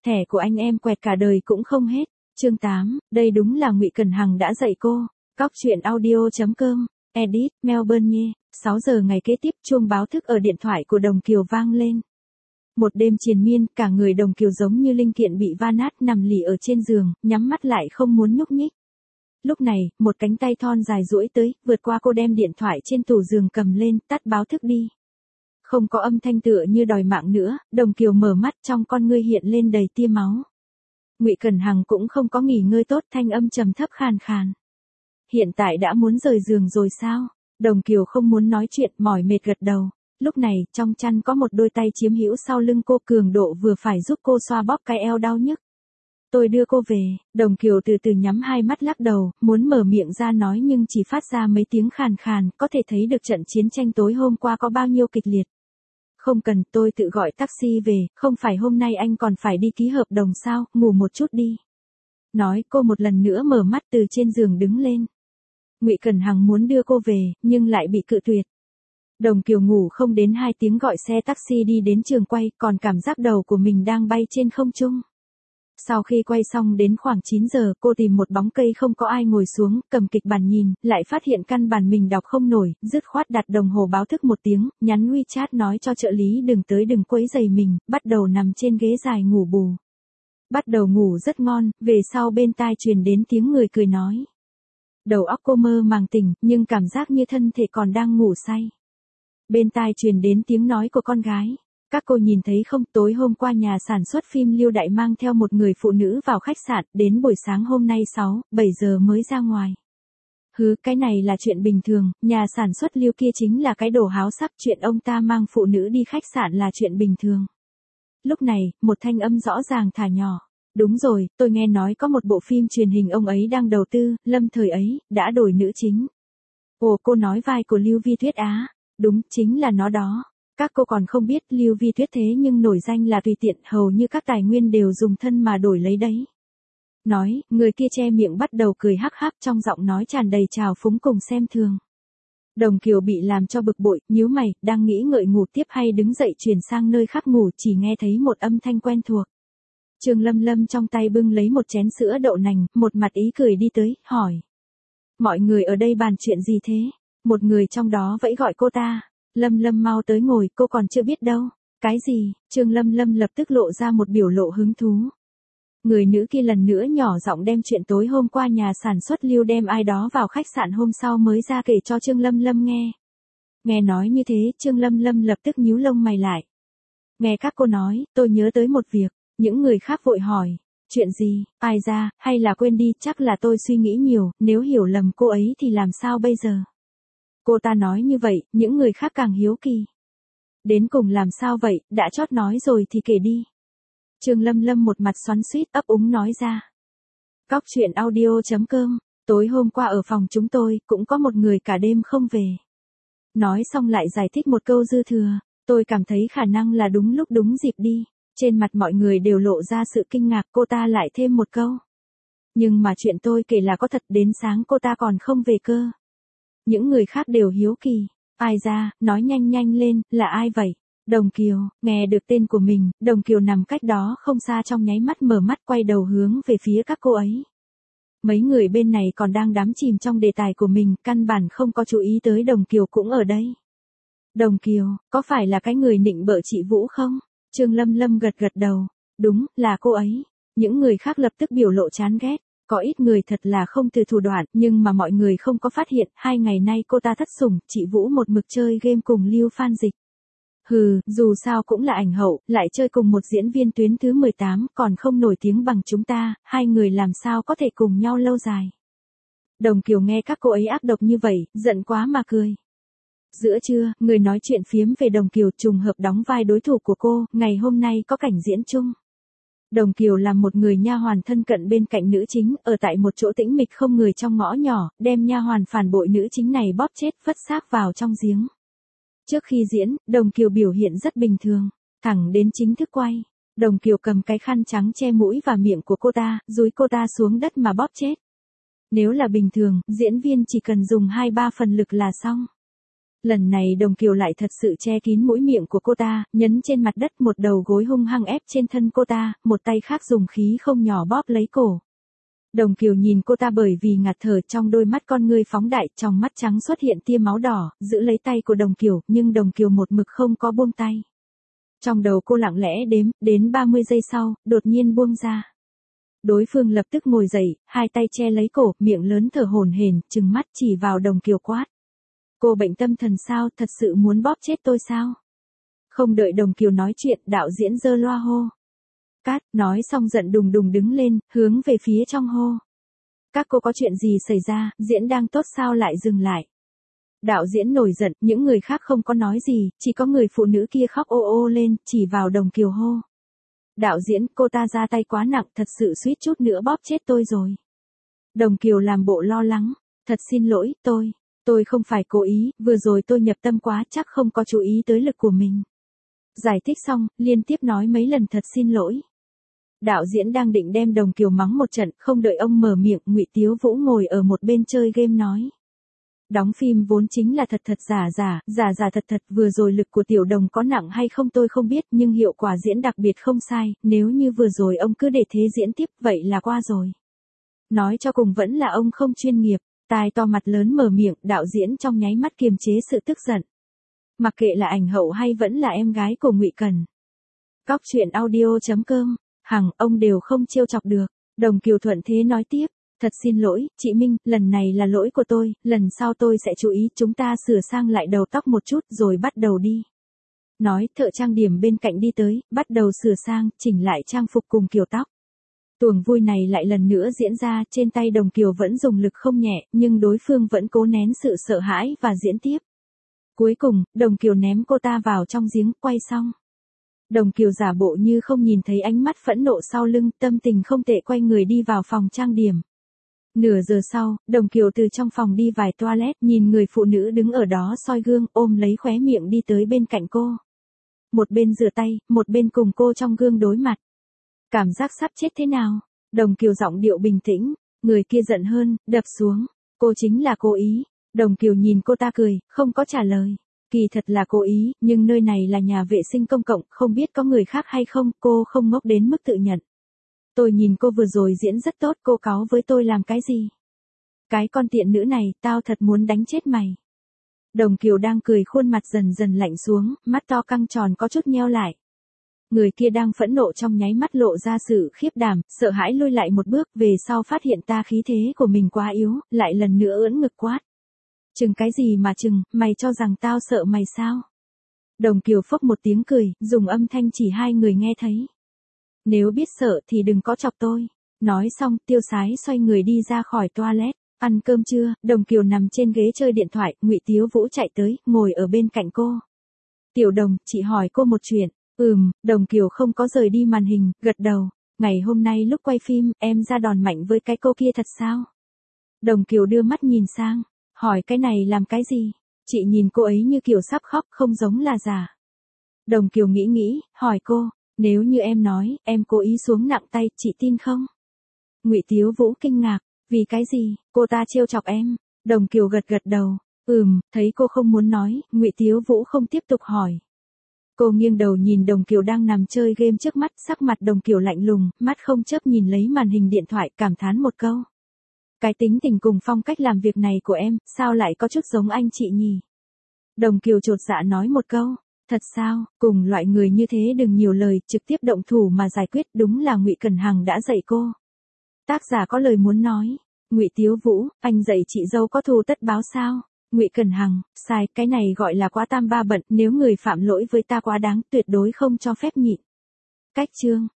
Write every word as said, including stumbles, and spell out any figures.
thẻ của anh em quẹt cả đời cũng không hết. Chương tám, đây đúng là Ngụy Cẩn Hằng đã dạy cô. Cóc truyện audio chấm com, edit, Melbourne nhé. sáu giờ ngày kế tiếp, chuông báo thức ở điện thoại của Đồng Kiều vang lên. Một đêm triền miên, cả người Đồng Kiều giống như linh kiện bị va nát, nằm lì ở trên giường, nhắm mắt lại không muốn nhúc nhích. Lúc này, một cánh tay thon dài duỗi tới, vượt qua cô đem điện thoại trên tủ giường cầm lên, tắt báo thức đi. Không có âm thanh tựa như đòi mạng nữa, Đồng Kiều mở mắt, trong con ngươi hiện lên đầy tia máu. Ngụy Cẩn Hằng cũng không có nghỉ ngơi tốt, thanh âm trầm thấp khàn khàn. Hiện tại đã muốn rời giường rồi sao? Đồng Kiều không muốn nói chuyện, mỏi mệt gật đầu. Lúc này, trong chăn có một đôi tay chiếm hữu sau lưng cô, cường độ vừa phải giúp cô xoa bóp cái eo đau nhức. Tôi đưa cô về. Đồng Kiều từ từ nhắm hai mắt lắc đầu, muốn mở miệng ra nói nhưng chỉ phát ra mấy tiếng khàn khàn, có thể thấy được trận chiến tranh tối hôm qua có bao nhiêu kịch liệt. Không cần, tôi tự gọi taxi về, không phải hôm nay anh còn phải đi ký hợp đồng sao, ngủ một chút đi. Nói, cô một lần nữa mở mắt từ trên giường đứng lên. Ngụy Cẩn Hằng muốn đưa cô về, nhưng lại bị cự tuyệt. Đồng Kiều ngủ không đến hai tiếng gọi xe taxi đi đến trường quay, còn cảm giác đầu của mình đang bay trên không trung. Sau khi quay xong đến khoảng chín giờ, cô tìm một bóng cây không có ai ngồi xuống, cầm kịch bản nhìn, lại phát hiện căn bản mình đọc không nổi, dứt khoát đặt đồng hồ báo thức một tiếng, nhắn WeChat nói cho trợ lý đừng tới đừng quấy rầy mình, bắt đầu nằm trên ghế dài ngủ bù. Bắt đầu ngủ rất ngon, về sau bên tai truyền đến tiếng người cười nói. Đầu óc cô mơ màng tỉnh, nhưng cảm giác như thân thể còn đang ngủ say. Bên tai truyền đến tiếng nói của con gái. Các cô nhìn thấy không, tối hôm qua nhà sản xuất phim Lưu Đại mang theo một người phụ nữ vào khách sạn, đến buổi sáng hôm nay sáu, bảy giờ mới ra ngoài. Hứ, cái này là chuyện bình thường, nhà sản xuất Lưu kia chính là cái đồ háo sắc, chuyện ông ta mang phụ nữ đi khách sạn là chuyện bình thường. Lúc này, một thanh âm rõ ràng thả nhỏ. Đúng rồi, tôi nghe nói có một bộ phim truyền hình ông ấy đang đầu tư, Lâm thời ấy, đã đổi nữ chính. Ồ, cô nói vai của Lưu Vi Tuyết á. Đúng, chính là nó đó. Các cô còn không biết Lưu Vi Tuyết thế nhưng nổi danh là tùy tiện, hầu như các tài nguyên đều dùng thân mà đổi lấy đấy. Nói, người kia che miệng bắt đầu cười hắc hắc, trong giọng nói tràn đầy trào phúng cùng xem thường. Đồng Kiều bị làm cho bực bội, nhíu mày, đang nghĩ ngợi ngủ tiếp hay đứng dậy chuyển sang nơi khác ngủ, chỉ nghe thấy một âm thanh quen thuộc. Trương Lâm Lâm trong tay bưng lấy một chén sữa đậu nành, một mặt ý cười đi tới, hỏi. Mọi người ở đây bàn chuyện gì thế? Một người trong đó vẫy gọi cô ta. Lâm Lâm mau tới ngồi, cô còn chưa biết đâu. Cái gì? Trương Lâm Lâm lập tức lộ ra một biểu lộ hứng thú. Người nữ kia lần nữa nhỏ giọng đem chuyện tối hôm qua nhà sản xuất Lưu đem ai đó vào khách sạn hôm sau mới ra kể cho Trương Lâm Lâm nghe. Nghe nói như thế, Trương Lâm Lâm lập tức nhíu lông mày lại. Nghe các cô nói, tôi nhớ tới một việc. Những người khác vội hỏi. Chuyện gì? Ai ra, hay là quên đi, chắc là tôi suy nghĩ nhiều, nếu hiểu lầm cô ấy thì làm sao bây giờ? Cô ta nói như vậy, những người khác càng hiếu kỳ. Đến cùng làm sao vậy, đã chót nói rồi thì kể đi. Trương Lâm Lâm một mặt xoắn xuýt ấp úng nói ra. Cóc truyện audio chấm com, tối hôm qua ở phòng chúng tôi, cũng có một người cả đêm không về. Nói xong lại giải thích một câu dư thừa, tôi cảm thấy khả năng là đúng lúc đúng dịp đi. Trên mặt mọi người đều lộ ra sự kinh ngạc, cô ta lại thêm một câu. Nhưng mà chuyện tôi kể là có thật, đến sáng cô ta còn không về cơ. Những người khác đều hiếu kỳ. Ai ra, nói nhanh nhanh lên, là ai vậy? Đồng Kiều, nghe được tên của mình, Đồng Kiều nằm cách đó không xa trong nháy mắt mở mắt quay đầu hướng về phía các cô ấy. Mấy người bên này còn đang đắm chìm trong đề tài của mình, căn bản không có chú ý tới Đồng Kiều cũng ở đây. Đồng Kiều, có phải là cái người nịnh bợ chị Vũ không? Trương Lâm Lâm gật gật đầu. Đúng, là cô ấy. Những người khác lập tức biểu lộ chán ghét. Có ít người thật là không từ thủ đoạn, nhưng mà mọi người không có phát hiện, hai ngày nay cô ta thất sủng, chị Vũ một mực chơi game cùng Lưu Phan Dịch. Hừ, dù sao cũng là ảnh hậu, lại chơi cùng một diễn viên tuyến thứ mười tám, còn không nổi tiếng bằng chúng ta, hai người làm sao có thể cùng nhau lâu dài. Đồng Kiều nghe các cô ấy ác độc như vậy, giận quá mà cười. Giữa trưa, người nói chuyện phiếm về Đồng Kiều trùng hợp đóng vai đối thủ của cô, ngày hôm nay có cảnh diễn chung. Đồng Kiều là một người nha hoàn thân cận bên cạnh nữ chính, ở tại một chỗ tĩnh mịch không người trong ngõ nhỏ, đem nha hoàn phản bội nữ chính này bóp chết, vứt xác vào trong giếng. Trước khi diễn, Đồng Kiều biểu hiện rất bình thường, thẳng đến chính thức quay. Đồng Kiều cầm cái khăn trắng che mũi và miệng của cô ta, dúi cô ta xuống đất mà bóp chết. Nếu là bình thường, diễn viên chỉ cần dùng hai ba phần lực là xong. Lần này Đồng Kiều lại thật sự che kín mũi miệng của cô ta, nhấn trên mặt đất một đầu gối hung hăng ép trên thân cô ta, một tay khác dùng khí không nhỏ bóp lấy cổ. Đồng Kiều nhìn cô ta bởi vì ngạt thở, trong đôi mắt con ngươi phóng đại, trong mắt trắng xuất hiện tia máu đỏ, giữ lấy tay của Đồng Kiều, nhưng Đồng Kiều một mực không có buông tay. Trong đầu cô lặng lẽ đếm, đến ba mươi giây sau, đột nhiên buông ra. Đối phương lập tức ngồi dậy, hai tay che lấy cổ, miệng lớn thở hổn hển, trừng mắt chỉ vào Đồng Kiều quát. Cô bệnh tâm thần sao, thật sự muốn bóp chết tôi sao? Không đợi Đồng Kiều nói chuyện, đạo diễn giơ loa hô. Cát, nói xong giận đùng đùng đứng lên, hướng về phía trong hô. Các cô có chuyện gì xảy ra, diễn đang tốt sao lại dừng lại? Đạo diễn nổi giận, những người khác không có nói gì, chỉ có người phụ nữ kia khóc ô ô lên, chỉ vào Đồng Kiều hô. Đạo diễn, cô ta ra tay quá nặng, thật sự suýt chút nữa bóp chết tôi rồi. Đồng Kiều làm bộ lo lắng, thật xin lỗi, tôi, tôi không phải cố ý, vừa rồi tôi nhập tâm quá, chắc không có chú ý tới lực của mình. Giải thích xong, liên tiếp nói mấy lần thật xin lỗi. Đạo diễn đang định đem Đồng Kiều mắng một trận, không đợi ông mở miệng, Ngụy Tiếu Vũ ngồi ở một bên chơi game nói. Đóng phim vốn chính là thật thật giả giả, giả giả thật thật, vừa rồi lực của Tiểu Đồng có nặng hay không tôi không biết, nhưng hiệu quả diễn đặc biệt không sai, nếu như vừa rồi ông cứ để thế diễn tiếp, vậy là qua rồi. Nói cho cùng vẫn là ông không chuyên nghiệp, tai to mặt lớn mở miệng, đạo diễn trong nháy mắt kiềm chế sự tức giận. Mặc kệ là ảnh hậu hay vẫn là em gái của Ngụy Cần. Cóc truyện audio chấm com, hằng, ông đều không trêu chọc được. Đồng Kiều thuận thế nói tiếp. Thật xin lỗi, chị Minh, lần này là lỗi của tôi, lần sau tôi sẽ chú ý, chúng ta sửa sang lại đầu tóc một chút rồi bắt đầu đi. Nói, thợ trang điểm bên cạnh đi tới, bắt đầu sửa sang, chỉnh lại trang phục cùng kiểu tóc. Tuồng vui này lại lần nữa diễn ra, trên tay Đồng Kiều vẫn dùng lực không nhẹ, nhưng đối phương vẫn cố nén sự sợ hãi và diễn tiếp. Cuối cùng, Đồng Kiều ném cô ta vào trong giếng, quay xong. Đồng Kiều giả bộ như không nhìn thấy ánh mắt phẫn nộ sau lưng, tâm tình không tệ quay người đi vào phòng trang điểm. Nửa giờ sau, Đồng Kiều từ trong phòng đi vài toilet, nhìn người phụ nữ đứng ở đó soi gương, ôm lấy khóe miệng đi tới bên cạnh cô. Một bên rửa tay, một bên cùng cô trong gương đối mặt. Cảm giác sắp chết thế nào? Đồng Kiều giọng điệu bình tĩnh, người kia giận hơn, đập xuống. Cô chính là cố ý. Đồng Kiều nhìn cô ta cười, không có trả lời. Kỳ thật là cố ý, nhưng nơi này là nhà vệ sinh công cộng, không biết có người khác hay không, cô không ngốc đến mức tự nhận. Tôi nhìn cô vừa rồi diễn rất tốt, cô cáu với tôi làm cái gì? Cái con tiện nữ này, tao thật muốn đánh chết mày. Đồng Kiều đang cười, khuôn mặt dần dần lạnh xuống, mắt to căng tròn có chút nheo lại. Người kia đang phẫn nộ trong nháy mắt lộ ra sự khiếp đảm, sợ hãi lui lại một bước, về sau phát hiện ta khí thế của mình quá yếu, lại lần nữa ưỡn ngực quát. Chừng cái gì mà chừng, mày cho rằng tao sợ mày sao? Đồng Kiều phốc một tiếng cười, dùng âm thanh chỉ hai người nghe thấy. Nếu biết sợ thì đừng có chọc tôi. Nói xong, Tiêu Sái xoay người đi ra khỏi toilet. Ăn cơm trưa, Đồng Kiều nằm trên ghế chơi điện thoại, Ngụy Tiếu Vũ chạy tới, ngồi ở bên cạnh cô. Tiểu Đồng, chị hỏi cô một chuyện. Ừm, Đồng Kiều không có rời đi màn hình, gật đầu. Ngày hôm nay lúc quay phim, em ra đòn mạnh với cái cô kia thật sao? Đồng Kiều đưa mắt nhìn sang, hỏi cái này làm cái gì? Chị nhìn cô ấy như kiểu sắp khóc, không giống là giả. Đồng Kiều nghĩ nghĩ, hỏi cô. Nếu như em nói, em cố ý xuống nặng tay, chị tin không? Ngụy Tiếu Vũ kinh ngạc, vì cái gì, cô ta trêu chọc em? Đồng Kiều gật gật đầu, ừm, thấy cô không muốn nói, Ngụy Tiếu Vũ không tiếp tục hỏi. Cô nghiêng đầu nhìn Đồng Kiều đang nằm chơi game trước mắt, sắc mặt Đồng Kiều lạnh lùng, mắt không chớp nhìn lấy màn hình điện thoại, cảm thán một câu. Cái tính tình cùng phong cách làm việc này của em, sao lại có chút giống anh chị nhỉ? Đồng Kiều chột dạ nói một câu. Thật sao, cùng loại người như thế đừng nhiều lời, trực tiếp động thủ mà giải quyết, đúng là Ngụy Cẩn Hằng đã dạy cô. Tác giả có lời muốn nói. Ngụy Tiếu Vũ, anh dạy chị dâu có thù tất báo sao? Ngụy Cẩn Hằng, sai, cái này gọi là quá tam ba bận, nếu người phạm lỗi với ta quá đáng, tuyệt đối không cho phép nhịn. Cách chương